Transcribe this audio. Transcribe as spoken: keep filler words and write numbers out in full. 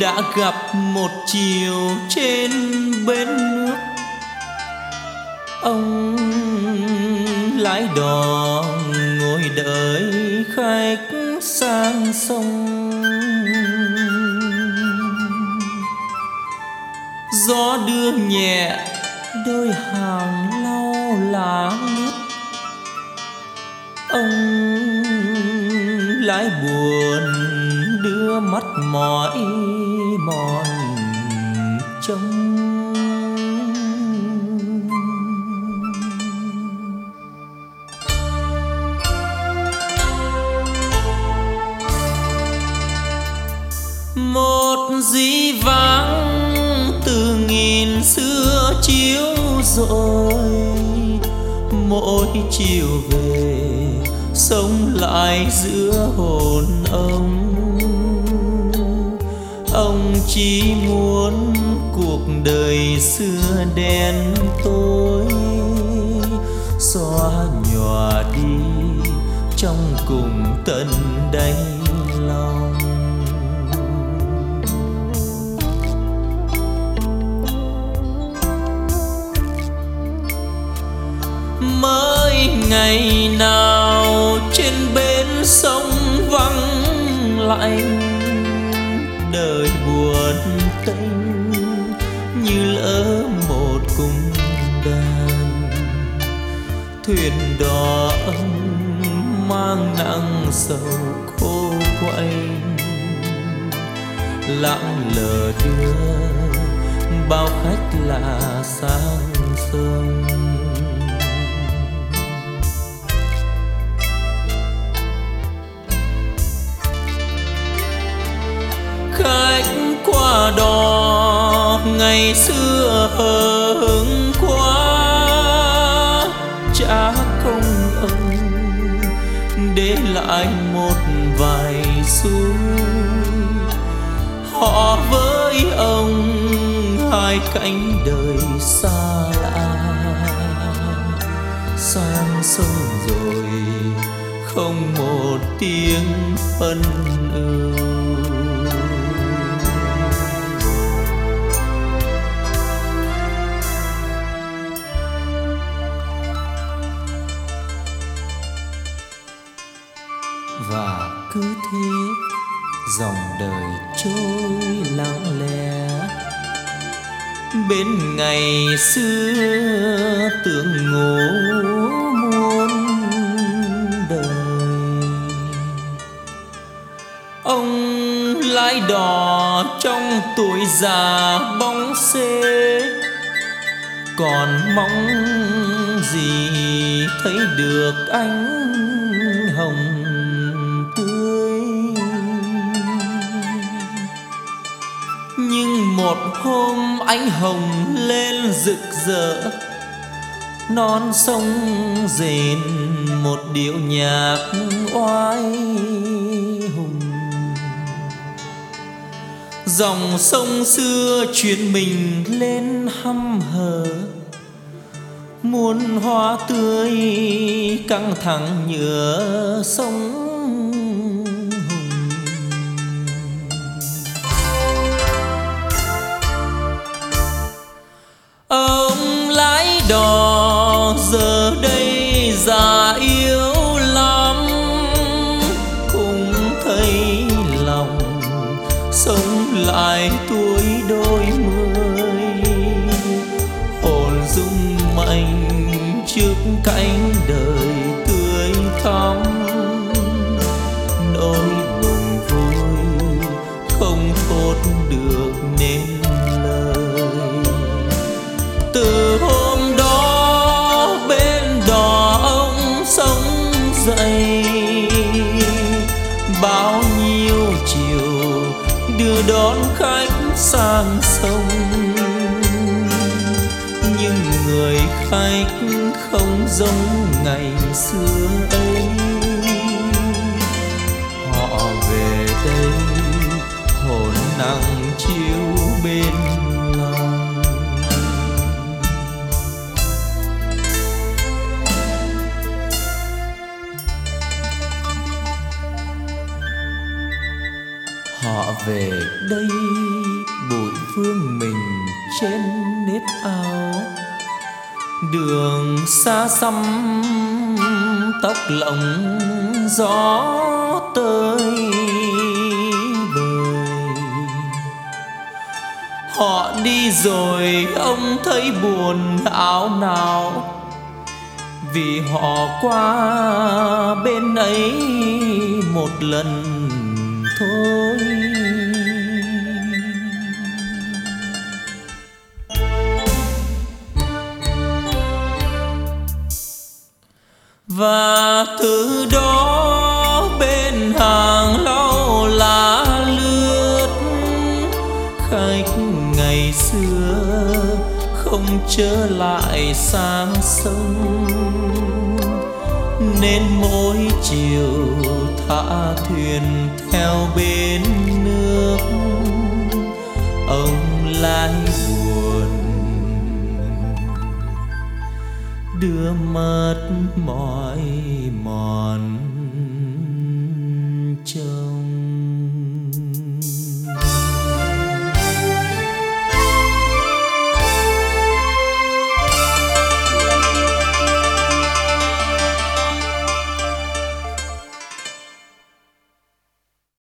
đã gặp một chiều trên bến nước. Ông lái đò ngồi đợi khách sang sông. Gió đưa nhẹ đôi hàng lau lá lướt. Ông lái buồn đưa mắt mỏi mòn trông. Một dĩ vãng từ nghìn xưa chiếu rọi, mỗi chiều về sống lại giữa hồn ông. Ông chỉ muốn cuộc đời xưa đen tối xóa nhòa đi trong cùng tận đáy lòng. Mới ngày nào trên bến sông vắng lạnh, đời buồn tênh như lỡ một cung đàn. Thuyền đò ông mang nặng sầu khô quay, lặng lờ đưa bao khách lạ sang sông. Khách qua đò ngày xưa hờ hững quá, chả công ông để lại một vài xu. Họ với ông hai cánh đời xa lạ, sang sông rồi không một tiếng phân ưu. Và cứ thế dòng đời trôi lặng lẽ, bên ngày xưa tưởng ngủ muôn đời. Ông lái đò trong tuổi già bóng xế, còn mong gì thấy được ánh hồng tươi. Nhưng một hôm ánh hồng lên rực rỡ, non sông rền một điệu nhạc oai hùng. Dòng sông xưa chuyển mình lên hăm hở, muôn hoa tươi căng thẳng nhựa sông hùng. Ông lái đò giờ đây già yếu lắm, cũng thấy lòng sống lại tuổi đôi mươi. Hồn rung mạnh trước cánh đời tươi thắm, nỗi buồn vui không thốt được nên lời. Từ hôm đó bên đò ông sống dậy, bao nhiêu chiều đưa đón khách sang sông. Nhưng người khách không giống ngày xưa ấy, họ về đây hồn nặng chiếu bên lòng. Họ về đây đường xa xăm tóc lộng gió tới bời. Họ đi rồi ông thấy buồn áo nào, vì họ qua bên ấy một lần thôi. Và từ đó bên hàng lau lá lướt, khách ngày xưa không trở lại sang sông, nên mỗi chiều thả thuyền theo bên nước. Ông lái buồn đưa mất mỏi mòn trông.